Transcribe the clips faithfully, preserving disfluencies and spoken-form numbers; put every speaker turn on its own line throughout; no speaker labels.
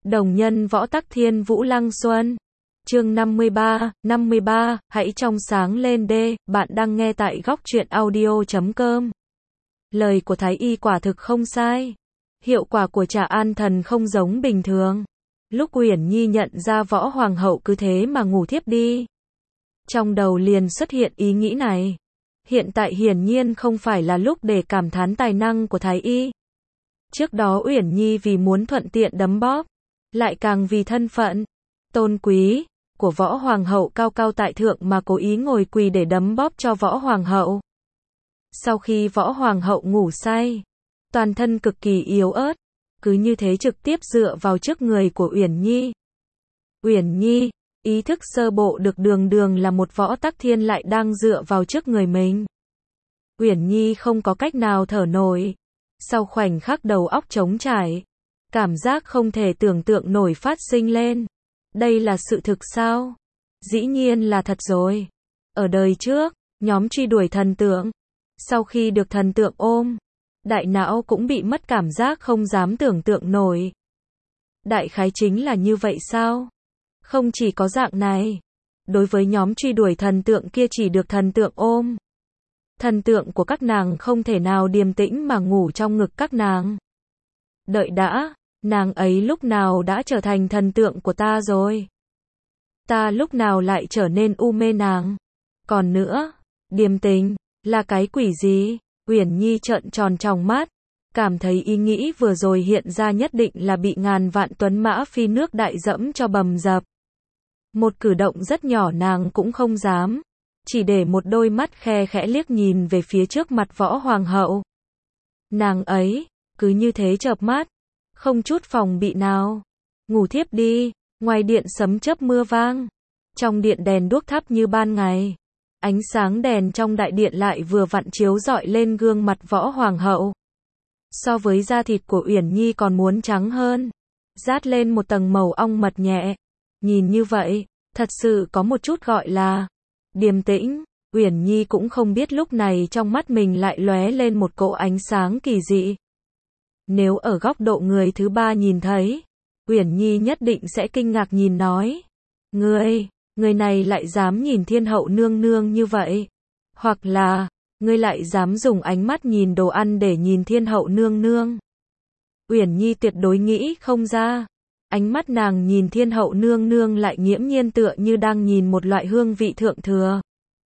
Đồng nhân võ tắc thiên vũ lăng xuân. Chương năm mươi ba, năm mươi ba, hãy trong sáng lên đê, bạn đang nghe tại góc truyện audio chấm com. Lời của Thái Y quả thực không sai. Hiệu quả của trà an thần không giống bình thường. Lúc Uyển Nhi nhận ra võ hoàng hậu cứ thế mà ngủ thiếp đi, trong đầu liền xuất hiện ý nghĩ này. Hiện tại hiển nhiên không phải là lúc để cảm thán tài năng của Thái Y. Trước đó Uyển Nhi vì muốn thuận tiện đấm bóp, lại càng vì thân phận tôn quý của võ hoàng hậu cao cao tại thượng mà cố ý ngồi quỳ để đấm bóp cho võ hoàng hậu. Sau khi võ hoàng hậu ngủ say, toàn thân cực kỳ yếu ớt, cứ như thế trực tiếp dựa vào trước người của Uyển Nhi. Uyển Nhi, ý thức sơ bộ được đường đường là một võ tắc thiên lại đang dựa vào trước người mình. Uyển Nhi không có cách nào thở nổi. Sau khoảnh khắc đầu óc trống trải, cảm giác không thể tưởng tượng nổi phát sinh lên. Đây là sự thực sao? Dĩ nhiên là thật rồi. Ở đời trước, nhóm truy đuổi thần tượng, sau khi được thần tượng ôm, đại não cũng bị mất cảm giác không dám tưởng tượng nổi. Đại khái chính là như vậy sao? Không chỉ có dạng này. Đối với nhóm truy đuổi thần tượng kia chỉ được thần tượng ôm, thần tượng của các nàng không thể nào điềm tĩnh mà ngủ trong ngực các nàng. Đợi đã, nàng ấy lúc nào đã trở thành thần tượng của ta rồi? Ta lúc nào lại trở nên u mê nàng? Còn nữa, điềm tĩnh là cái quỷ gì? Uyển Nhi trợn tròn tròng mắt, cảm thấy ý nghĩ vừa rồi hiện ra nhất định là bị ngàn vạn tuấn mã phi nước đại dẫm cho bầm dập. Một cử động rất nhỏ nàng cũng không dám, chỉ để một đôi mắt khe khẽ liếc nhìn về phía trước mặt võ hoàng hậu. Nàng ấy, cứ như thế chợp mắt, không chút phòng bị nào. Ngủ thiếp đi, ngoài điện sấm chớp mưa vang. Trong điện đèn đuốc thắp như ban ngày. Ánh sáng đèn trong đại điện lại vừa vặn chiếu rọi lên gương mặt võ hoàng hậu. So với da thịt của Uyển Nhi còn muốn trắng hơn, dát lên một tầng màu ong mật nhẹ. Nhìn như vậy, thật sự có một chút gọi là điềm tĩnh. Uyển Nhi cũng không biết lúc này trong mắt mình lại lóe lên một cỗ ánh sáng kỳ dị. Nếu ở góc độ người thứ ba nhìn thấy, Uyển Nhi nhất định sẽ kinh ngạc nhìn nói: Ngươi, người này lại dám nhìn thiên hậu nương nương như vậy? Hoặc là, ngươi lại dám dùng ánh mắt nhìn đồ ăn để nhìn thiên hậu nương nương? Uyển Nhi tuyệt đối nghĩ không ra. Ánh mắt nàng nhìn thiên hậu nương nương lại nghiễm nhiên tựa như đang nhìn một loại hương vị thượng thừa.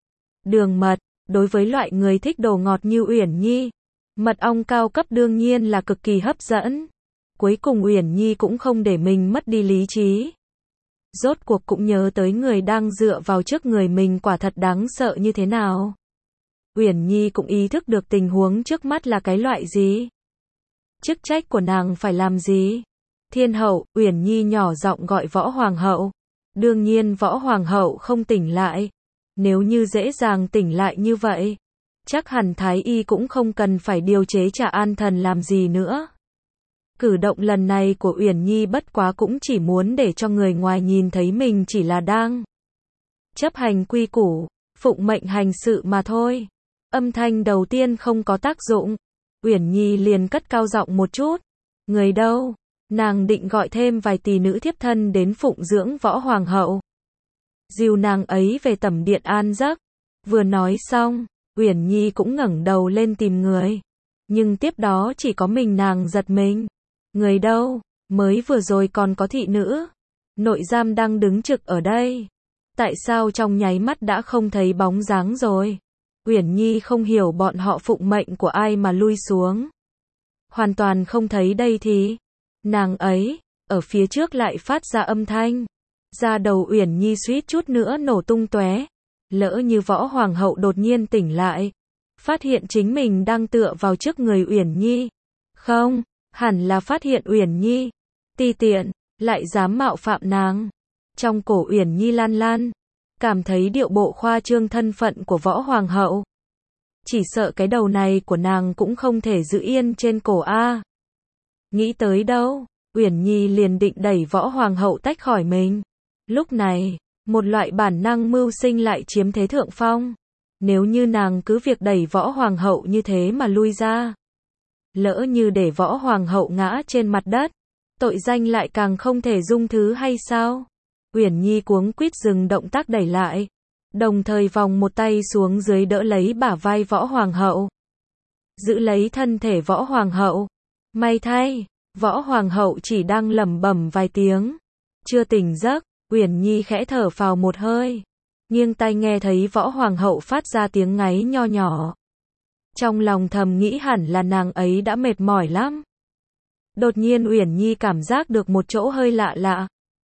Đường mật, đối với loại người thích đồ ngọt như Uyển Nhi, mật ong cao cấp đương nhiên là cực kỳ hấp dẫn. Cuối cùng Uyển Nhi cũng không để mình mất đi lý trí. Rốt cuộc cũng nhớ tới người đang dựa vào trước người mình quả thật đáng sợ như thế nào. Uyển Nhi cũng ý thức được tình huống trước mắt là cái loại gì. Chức trách của nàng phải làm gì? Thiên hậu, Uyển Nhi nhỏ giọng gọi võ hoàng hậu. Đương nhiên võ hoàng hậu không tỉnh lại. Nếu như dễ dàng tỉnh lại như vậy, chắc hẳn Thái Y cũng không cần phải điều chế trà an thần làm gì nữa. Cử động lần này của Uyển Nhi bất quá cũng chỉ muốn để cho người ngoài nhìn thấy mình chỉ là đang chấp hành quy củ, phụng mệnh hành sự mà thôi. Âm thanh đầu tiên không có tác dụng, Uyển Nhi liền cất cao giọng một chút. Người đâu? Nàng định gọi thêm vài tỷ nữ thiếp thân đến phụng dưỡng võ hoàng hậu, dìu nàng ấy về tẩm điện an giấc. Vừa nói xong, Uyển Nhi cũng ngẩng đầu lên tìm người. Nhưng tiếp đó chỉ có mình nàng giật mình. Người đâu? Mới vừa rồi còn có thị nữ nội giam đang đứng trực ở đây. Tại sao trong nháy mắt đã không thấy bóng dáng rồi? Uyển Nhi không hiểu bọn họ phụng mệnh của ai mà lui xuống. Hoàn toàn không thấy đây thì nàng ấy, ở phía trước lại phát ra âm thanh. Da đầu Uyển Nhi suýt chút nữa nổ tung tóe. Lỡ như võ hoàng hậu đột nhiên tỉnh lại, phát hiện chính mình đang tựa vào trước người Uyển Nhi. Không, hẳn là phát hiện Uyển Nhi ti tiện, lại dám mạo phạm nàng. Trong cổ Uyển Nhi lan lan, cảm thấy điệu bộ khoa trương thân phận của võ hoàng hậu. Chỉ sợ cái đầu này của nàng cũng không thể giữ yên trên cổ a. Nghĩ tới đâu, Uyển Nhi liền định đẩy võ hoàng hậu tách khỏi mình. Lúc này, một loại bản năng mưu sinh lại chiếm thế thượng phong. Nếu như nàng cứ việc đẩy võ hoàng hậu như thế mà lui ra, lỡ như để võ hoàng hậu ngã trên mặt đất, Tội danh lại càng không thể dung thứ hay sao? Uyển Nhi cuống quýt dừng động tác đẩy lại, đồng thời vòng một tay xuống dưới đỡ lấy bả vai Võ Hoàng hậu. Giữ lấy thân thể Võ Hoàng hậu. May thay, Võ Hoàng hậu chỉ đang lẩm bẩm vài tiếng. Chưa tỉnh giấc, Uyển Nhi khẽ thở phào một hơi. Nghiêng tai nghe thấy Võ Hoàng hậu phát ra tiếng ngáy nho nhỏ. Trong lòng thầm nghĩ hẳn là nàng ấy đã mệt mỏi lắm. Đột nhiên Uyển Nhi cảm giác được một chỗ hơi lạ lạ.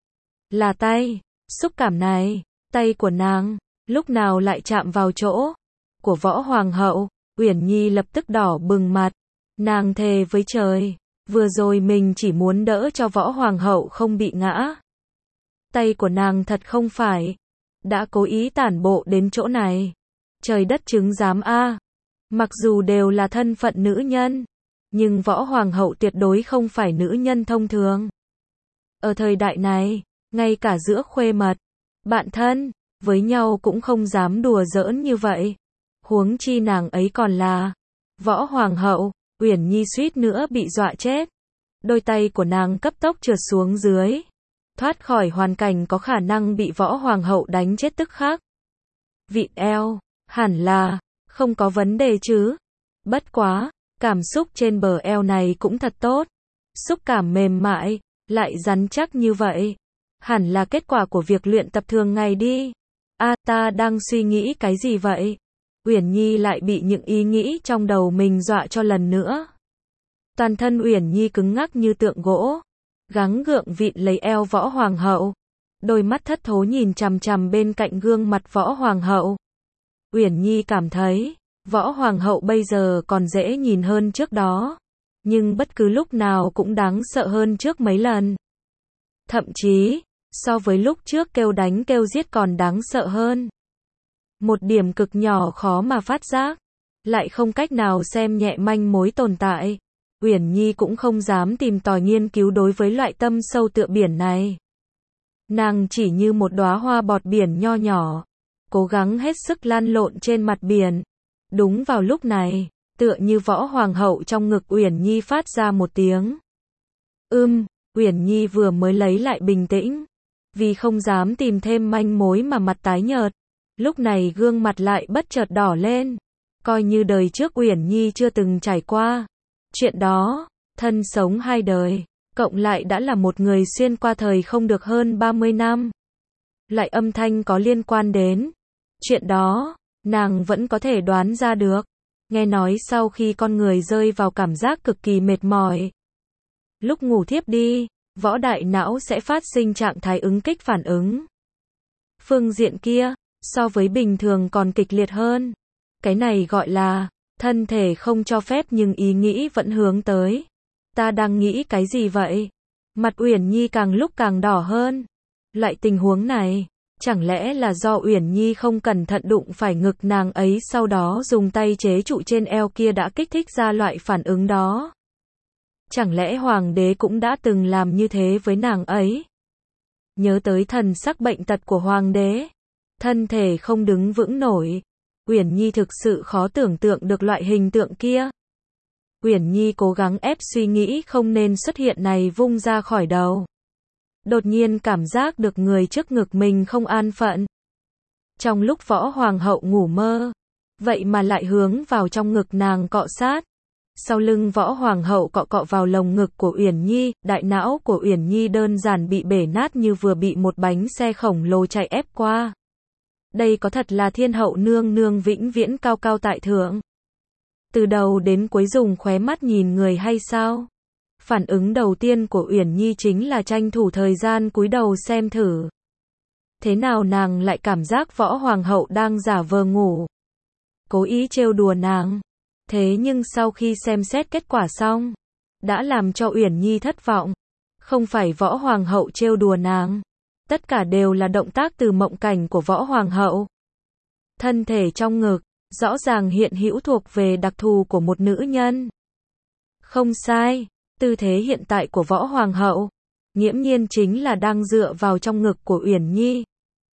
Là tay. Xúc cảm này, tay của nàng, lúc nào lại chạm vào chỗ của Võ Hoàng hậu. Uyển Nhi lập tức đỏ bừng mặt. Nàng thề với trời, vừa rồi mình chỉ muốn đỡ cho Võ Hoàng hậu không bị ngã. Tay của nàng thật không phải đã cố ý tản bộ đến chỗ này. Trời đất chứng giám a. Mặc dù đều là thân phận nữ nhân, nhưng Võ Hoàng hậu tuyệt đối không phải nữ nhân thông thường. Ở thời đại này, ngay cả giữa khuê mật, bạn thân, với nhau cũng không dám đùa giỡn như vậy. Huống chi nàng ấy còn là Võ Hoàng hậu. Uyển Nhi suýt nữa bị dọa chết. Đôi tay của nàng cấp tốc trượt xuống dưới, thoát khỏi hoàn cảnh có khả năng bị Võ Hoàng hậu đánh chết tức khắc. Vịn eo, hẳn là không có vấn đề chứ. Bất quá, cảm xúc trên bờ eo này cũng thật tốt. Xúc cảm mềm mại, lại rắn chắc như vậy. Hẳn là kết quả của việc luyện tập thường ngày đi. A à, ta đang suy nghĩ cái gì vậy? Uyển Nhi lại bị những ý nghĩ trong đầu mình dọa cho lần nữa. Toàn thân Uyển Nhi cứng ngắc như tượng gỗ, gắng gượng vịn lấy eo Võ Hoàng hậu. Đôi mắt thất thố nhìn chằm chằm bên cạnh gương mặt Võ Hoàng hậu. Uyển Nhi cảm thấy, Võ Hoàng hậu bây giờ còn dễ nhìn hơn trước đó, nhưng bất cứ lúc nào cũng đáng sợ hơn trước mấy lần. Thậm chí, so với lúc trước kêu đánh kêu giết còn đáng sợ hơn. Một điểm cực nhỏ khó mà phát giác, lại không cách nào xem nhẹ manh mối tồn tại. Uyển Nhi cũng không dám tìm tòi nghiên cứu đối với loại tâm sâu tựa biển này. Nàng chỉ như một đóa hoa bọt biển nho nhỏ, cố gắng hết sức lăn lộn trên mặt biển. Đúng vào lúc này, tựa như Võ Hoàng hậu trong ngực Uyển Nhi phát ra một tiếng. Ưm, Uyển Nhi vừa mới lấy lại bình tĩnh, vì không dám tìm thêm manh mối mà mặt tái nhợt. Lúc này gương mặt lại bất chợt đỏ lên, coi như đời trước Uyển Nhi chưa từng trải qua. Chuyện đó, thân sống hai đời, cộng lại đã là một người xuyên qua thời không được hơn ba mươi năm. Lại âm thanh có liên quan đến chuyện đó, nàng vẫn có thể đoán ra được. Nghe nói sau khi con người rơi vào cảm giác cực kỳ mệt mỏi, lúc ngủ thiếp đi, võ đại não sẽ phát sinh trạng thái ứng kích phản ứng. Phương diện kia, so với bình thường còn kịch liệt hơn. Cái này gọi là, thân thể không cho phép nhưng ý nghĩ vẫn hướng tới. Ta đang nghĩ cái gì vậy? Mặt Uyển Nhi càng lúc càng đỏ hơn. Loại tình huống này, chẳng lẽ là do Uyển Nhi không cẩn thận đụng phải ngực nàng ấy sau đó dùng tay chế trụ trên eo kia đã kích thích ra loại phản ứng đó? Chẳng lẽ hoàng đế cũng đã từng làm như thế với nàng ấy? Nhớ tới thần sắc bệnh tật của hoàng đế, thân thể không đứng vững nổi, Uyển Nhi thực sự khó tưởng tượng được loại hình tượng kia. Uyển Nhi cố gắng ép suy nghĩ không nên xuất hiện này vung ra khỏi đầu. Đột nhiên cảm giác được người trước ngực mình không an phận. Trong lúc Võ Hoàng hậu ngủ mơ, vậy mà lại hướng vào trong ngực nàng cọ sát. Sau lưng Võ Hoàng hậu cọ cọ vào lồng ngực của Uyển Nhi, đại não của Uyển Nhi đơn giản bị bể nát như vừa bị một bánh xe khổng lồ chạy ép qua. Đây có thật là thiên hậu nương nương vĩnh viễn cao cao tại thượng. Từ đầu đến cuối dùng khóe mắt nhìn người hay sao? Phản ứng đầu tiên của Uyển Nhi chính là tranh thủ thời gian cúi đầu xem thử. Thế nào nàng lại cảm giác Võ Hoàng hậu đang giả vờ ngủ, cố ý trêu đùa nàng. Thế nhưng sau khi xem xét kết quả xong, đã làm cho Uyển Nhi thất vọng. Không phải Võ Hoàng hậu trêu đùa nàng, tất cả đều là động tác từ mộng cảnh của Võ Hoàng hậu. Thân thể trong ngực, rõ ràng hiện hữu thuộc về đặc thù của một nữ nhân. Không sai, tư thế hiện tại của Võ Hoàng hậu, nghiễm nhiên chính là đang dựa vào trong ngực của Uyển Nhi.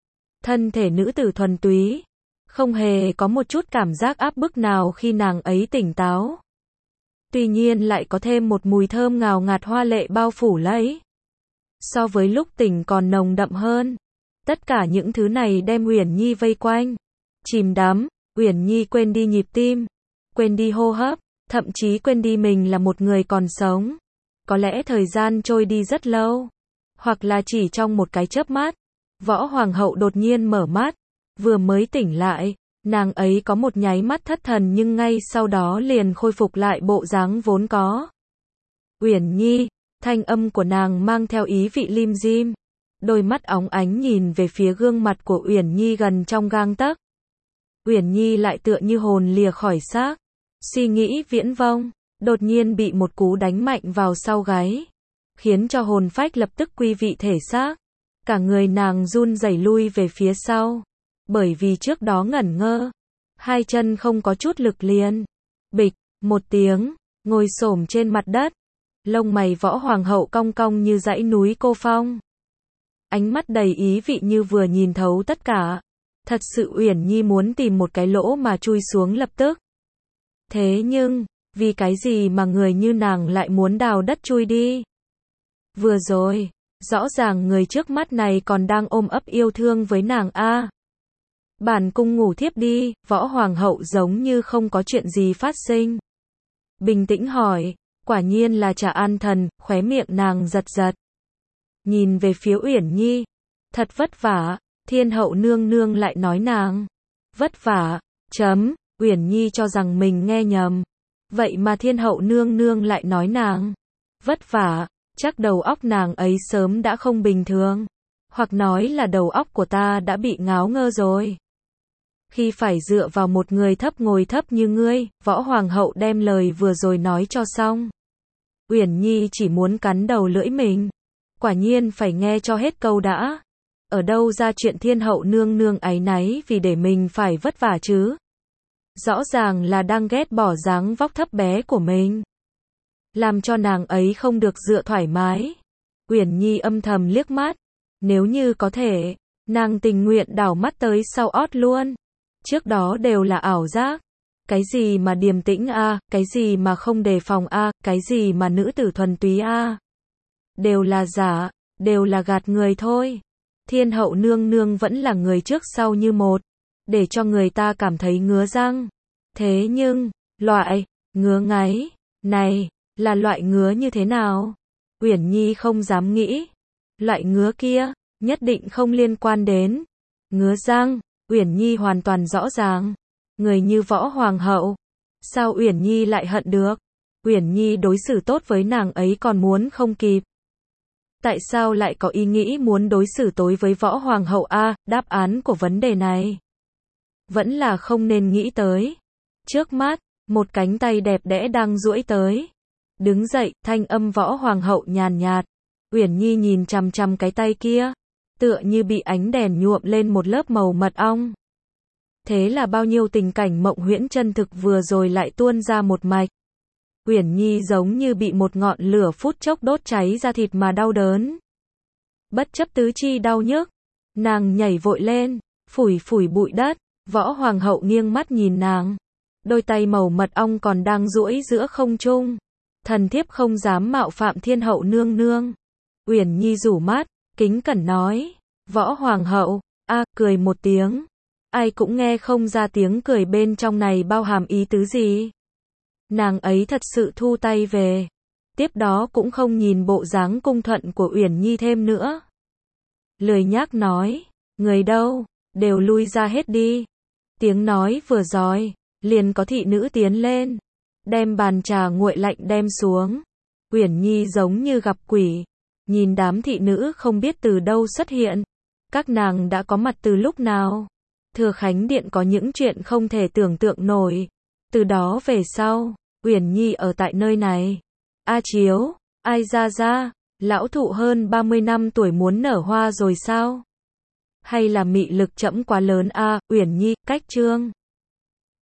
Thân thể nữ tử thuần túy, không hề có một chút cảm giác áp bức nào khi nàng ấy tỉnh táo. tuy nhiên lại có thêm một mùi thơm ngào ngạt hoa lệ bao phủ lấy. So với lúc tỉnh còn nồng đậm hơn. Tất cả những thứ này đem Uyển Nhi vây quanh, chìm đắm. Uyển Nhi quên đi nhịp tim, quên đi hô hấp, thậm chí quên đi mình là một người còn sống. Có lẽ thời gian trôi đi rất lâu, hoặc là chỉ trong một cái chớp mắt. Võ Hoàng hậu đột nhiên mở mắt, vừa mới tỉnh lại, nàng ấy có một nháy mắt thất thần nhưng ngay sau đó liền khôi phục lại bộ dáng vốn có. Uyển Nhi, thanh âm của nàng mang theo ý vị lim dim. Đôi mắt óng ánh nhìn về phía gương mặt của Uyển Nhi gần trong gang tấc. Uyển Nhi lại tựa như hồn lìa khỏi xác, suy nghĩ viễn vông, đột nhiên bị một cú đánh mạnh vào sau gáy, khiến cho hồn phách lập tức quy vị thể xác. Cả người nàng run rẩy lui về phía sau, bởi vì trước đó ngẩn ngơ, hai chân không có chút lực liền. Bịch, một tiếng, ngồi xổm trên mặt đất, lông mày Võ Hoàng hậu cong cong như dãy núi Cô Phong. Ánh mắt đầy ý vị như vừa nhìn thấu tất cả. Thật sự Uyển Nhi muốn tìm một cái lỗ mà chui xuống lập tức. Thế nhưng, vì cái gì mà người như nàng lại muốn đào đất chui đi? Vừa rồi, rõ ràng người trước mắt này còn đang ôm ấp yêu thương với nàng a. Bản cung ngủ thiếp đi, Võ Hoàng hậu giống như không có chuyện gì phát sinh. Bình tĩnh hỏi, quả nhiên là Trà An Thần, khóe miệng nàng giật giật. Nhìn về phía Uyển Nhi, thật vất vả. Thiên hậu nương nương lại nói nàng vất vả, chấm. Uyển Nhi cho rằng mình nghe nhầm. Vậy mà thiên hậu nương nương lại nói nàng vất vả, chắc đầu óc nàng ấy sớm đã không bình thường. Hoặc nói là đầu óc của ta đã bị ngáo ngơ rồi. Khi phải dựa vào một người thấp ngồi thấp như ngươi, Võ Hoàng hậu đem lời vừa rồi nói cho xong. Uyển Nhi chỉ muốn cắn đầu lưỡi mình. Quả nhiên phải nghe cho hết câu đã. Ở đâu ra chuyện thiên hậu nương nương áy náy vì để mình phải vất vả chứ? Rõ ràng là đang ghét bỏ dáng vóc thấp bé của mình. Làm cho nàng ấy không được dựa thoải mái. Uyển Nhi âm thầm liếc mắt. Nếu như có thể, nàng tình nguyện đảo mắt tới sau ót luôn. Trước đó đều là ảo giác. Cái gì mà điềm tĩnh a, cái gì mà không đề phòng a, cái gì mà nữ tử thuần túy a. Đều là giả, đều là gạt người thôi. Thiên hậu nương nương vẫn là người trước sau như một, để cho người ta cảm thấy ngứa răng. Thế nhưng, loại ngứa ngáy này là loại ngứa như thế nào? Uyển Nhi không dám nghĩ. Loại ngứa kia nhất định không liên quan đến ngứa răng. Uyển Nhi hoàn toàn rõ ràng. Người như Võ Hoàng hậu, sao Uyển Nhi lại hận được? Uyển Nhi đối xử tốt với nàng ấy còn muốn không kịp. Tại sao lại có ý nghĩ muốn đối xử tối với Võ Hoàng hậu a? Đáp án của vấn đề này vẫn là không nên nghĩ tới. Trước mắt, một cánh tay đẹp đẽ đang duỗi tới. Đứng dậy, thanh âm Võ Hoàng hậu nhàn nhạt. Uyển Nhi nhìn chằm chằm cái tay kia, tựa như bị ánh đèn nhuộm lên một lớp màu mật ong. Thế là bao nhiêu tình cảnh mộng huyễn chân thực vừa rồi lại tuôn ra một mạch. Uyển Nhi giống như bị một ngọn lửa phút chốc đốt cháy ra thịt mà đau đớn. Bất chấp tứ chi đau nhức, nàng nhảy vội lên, phủi phủi bụi đất. Võ Hoàng hậu nghiêng mắt nhìn nàng. Đôi tay màu mật ong còn đang duỗi giữa không trung. Thần thiếp không dám mạo phạm thiên hậu nương nương. Uyển Nhi rủ mắt, kính cẩn nói. Võ Hoàng hậu, a, cười một tiếng. Ai cũng nghe không ra tiếng cười bên trong này bao hàm ý tứ gì. Nàng ấy thật sự thu tay về. Tiếp đó cũng không nhìn bộ dáng cung thuận của Uyển Nhi thêm nữa. Lười nhác nói, người đâu, đều lui ra hết đi. Tiếng nói vừa dòi, liền có thị nữ tiến lên, đem bàn trà nguội lạnh đem xuống. Uyển Nhi giống như gặp quỷ, nhìn đám thị nữ không biết từ đâu xuất hiện. Các nàng đã có mặt từ lúc nào? Thừa Khánh Điện có những chuyện không thể tưởng tượng nổi. Từ đó về sau, Uyển Nhi ở tại nơi này. A Chiếu, ai ra ra, lão thụ hơn ba mươi năm tuổi muốn nở hoa rồi sao? Hay là mị lực trẫm quá lớn a? Uyển Nhi, cách chương